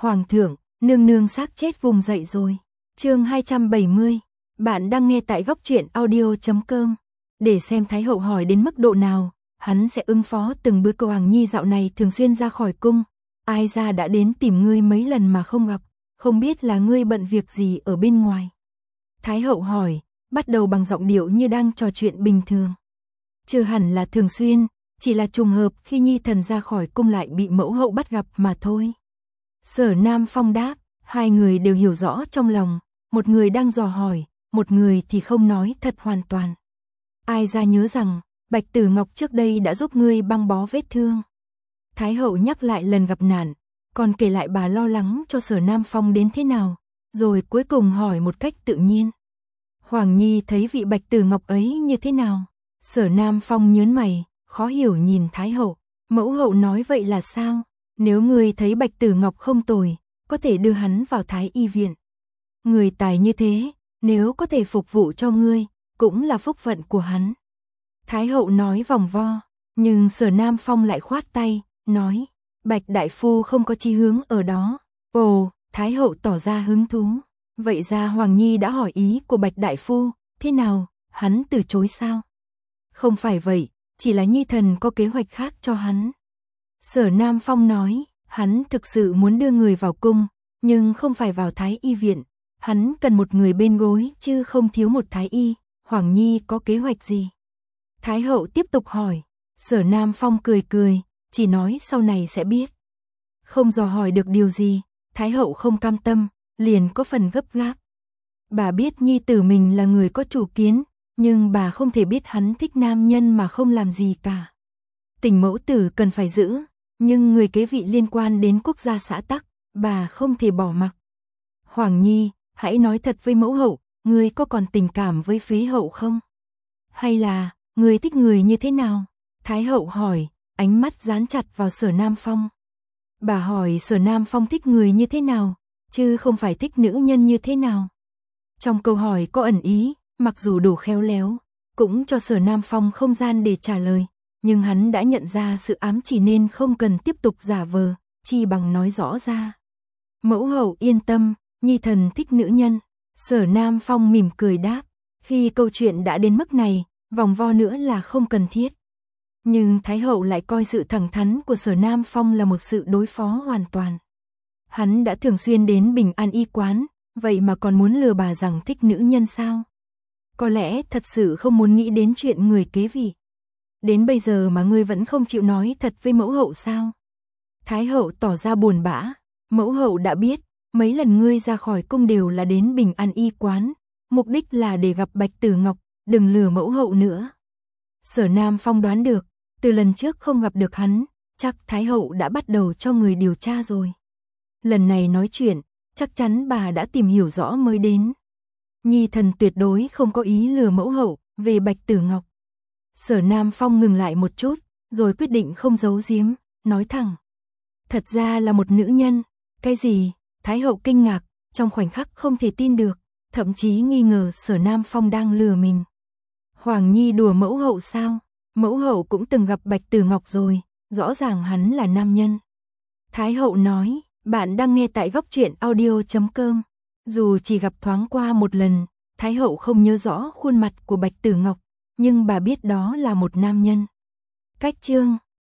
Hoàng thượng, nương nương xác chết vùng dậy rồi. Chương 270. Bạn đang nghe tại góc truyện audio.com. Để xem Thái hậu hỏi đến mức độ nào, hắn sẽ ứng phó từng bữa. Cô Hoàng Nhi dạo này thường xuyên ra khỏi cung, ai ra đã đến tìm ngươi mấy lần mà không gặp, không biết là ngươi bận việc gì ở bên ngoài. Thái hậu hỏi, bắt đầu bằng giọng điệu như đang trò chuyện bình thường. Chưa hẳn là thường xuyên, chỉ là trùng hợp khi Nhi thần ra khỏi cung lại bị mẫu hậu bắt gặp mà thôi. Sở Nam Phong đáp, hai người đều hiểu rõ trong lòng, một người đang dò hỏi, một người thì không nói thật hoàn toàn. Ai ra nhớ rằng, Bạch Tử Ngọc trước đây đã giúp ngươi băng bó vết thương. Thái hậu nhắc lại lần gặp nạn, còn kể lại bà lo lắng cho Sở Nam Phong đến thế nào, rồi cuối cùng hỏi một cách tự nhiên. Hoàng Nhi thấy vị Bạch Tử Ngọc ấy như thế nào? Sở Nam Phong nhớn mày, khó hiểu nhìn Thái hậu. Mẫu hậu nói vậy là sao? Nếu ngươi thấy Bạch Tử Ngọc không tồi, có thể đưa hắn vào Thái y viện. Người tài như thế, nếu có thể phục vụ cho ngươi, cũng là phúc phận của hắn. Thái hậu nói vòng vo, nhưng Sở Nam Phong lại khoát tay, nói, Bạch đại phu không có chí hướng ở đó. Ồ, Thái hậu tỏ ra hứng thú. Vậy ra Hoàng Nhi đã hỏi ý của Bạch đại phu, thế nào, hắn từ chối sao? Không phải vậy, chỉ là Nhi thần có kế hoạch khác cho hắn. Sở Nam Phong nói, hắn thực sự muốn đưa người vào cung, nhưng không phải vào Thái y viện. Hắn cần một người bên gối chứ không thiếu một Thái y. Hoàng Nhi có kế hoạch gì? Thái hậu tiếp tục hỏi. Sở Nam Phong cười cười, chỉ nói sau này sẽ biết. Không dò hỏi được điều gì, Thái hậu không cam tâm, liền có phần gấp gáp. Bà biết Nhi tử mình là người có chủ kiến, nhưng bà không thể biết hắn thích nam nhân mà không làm gì cả. Tình mẫu tử cần phải giữ, nhưng người kế vị liên quan đến quốc gia xã tắc, bà không thể bỏ mặc. Hoàng Nhi, hãy nói thật với mẫu hậu, ngươi có còn tình cảm với phế hậu không? Hay là, ngươi thích người như thế nào? Thái hậu hỏi, ánh mắt dán chặt vào Sở Nam Phong. Bà hỏi Sở Nam Phong thích người như thế nào, chứ không phải thích nữ nhân như thế nào. Trong câu hỏi có ẩn ý, mặc dù đủ khéo léo, cũng cho Sở Nam Phong không gian để trả lời, nhưng hắn đã nhận ra sự ám chỉ nên không cần tiếp tục giả vờ, chi bằng nói rõ ra. Mẫu hậu yên tâm, Nhi thần thích nữ nhân. Sở Nam Phong mỉm cười đáp, khi câu chuyện đã đến mức này, vòng vo nữa là không cần thiết. Nhưng Thái hậu lại coi sự thẳng thắn của Sở Nam Phong là một sự đối phó hoàn toàn. Hắn đã thường xuyên đến Bình An y quán, vậy mà còn muốn lừa bà rằng thích nữ nhân sao? Có lẽ thật sự không muốn nghĩ đến chuyện người kế vị. Đến bây giờ mà ngươi vẫn không chịu nói thật với mẫu hậu sao? Thái hậu tỏ ra buồn bã, mẫu hậu đã biết, mấy lần ngươi ra khỏi cung đều là đến Bình An y quán, mục đích là để gặp Bạch Tử Ngọc, đừng lừa mẫu hậu nữa. Sở Nam Phong đoán được, từ lần trước không gặp được hắn, chắc Thái hậu đã bắt đầu cho người điều tra rồi. Lần này nói chuyện, chắc chắn bà đã tìm hiểu rõ mới đến. Nhi thần tuyệt đối không có ý lừa mẫu hậu về Bạch Tử Ngọc. Sở Nam Phong ngừng lại một chút, rồi quyết định không giấu giếm, nói thẳng. Thật ra là một nữ nhân. Cái gì? Thái hậu kinh ngạc, trong khoảnh khắc không thể tin được, thậm chí nghi ngờ Sở Nam Phong đang lừa mình. Hoàng Nhi đùa mẫu hậu sao? Mẫu hậu cũng từng gặp Bạch Tử Ngọc rồi, rõ ràng hắn là nam nhân. Thái hậu nói, bạn đang nghe tại góc truyện audio.com. Dù chỉ gặp thoáng qua một lần, Thái hậu không nhớ rõ khuôn mặt của Bạch Tử Ngọc, nhưng bà biết đó là một nam nhân. Cách chương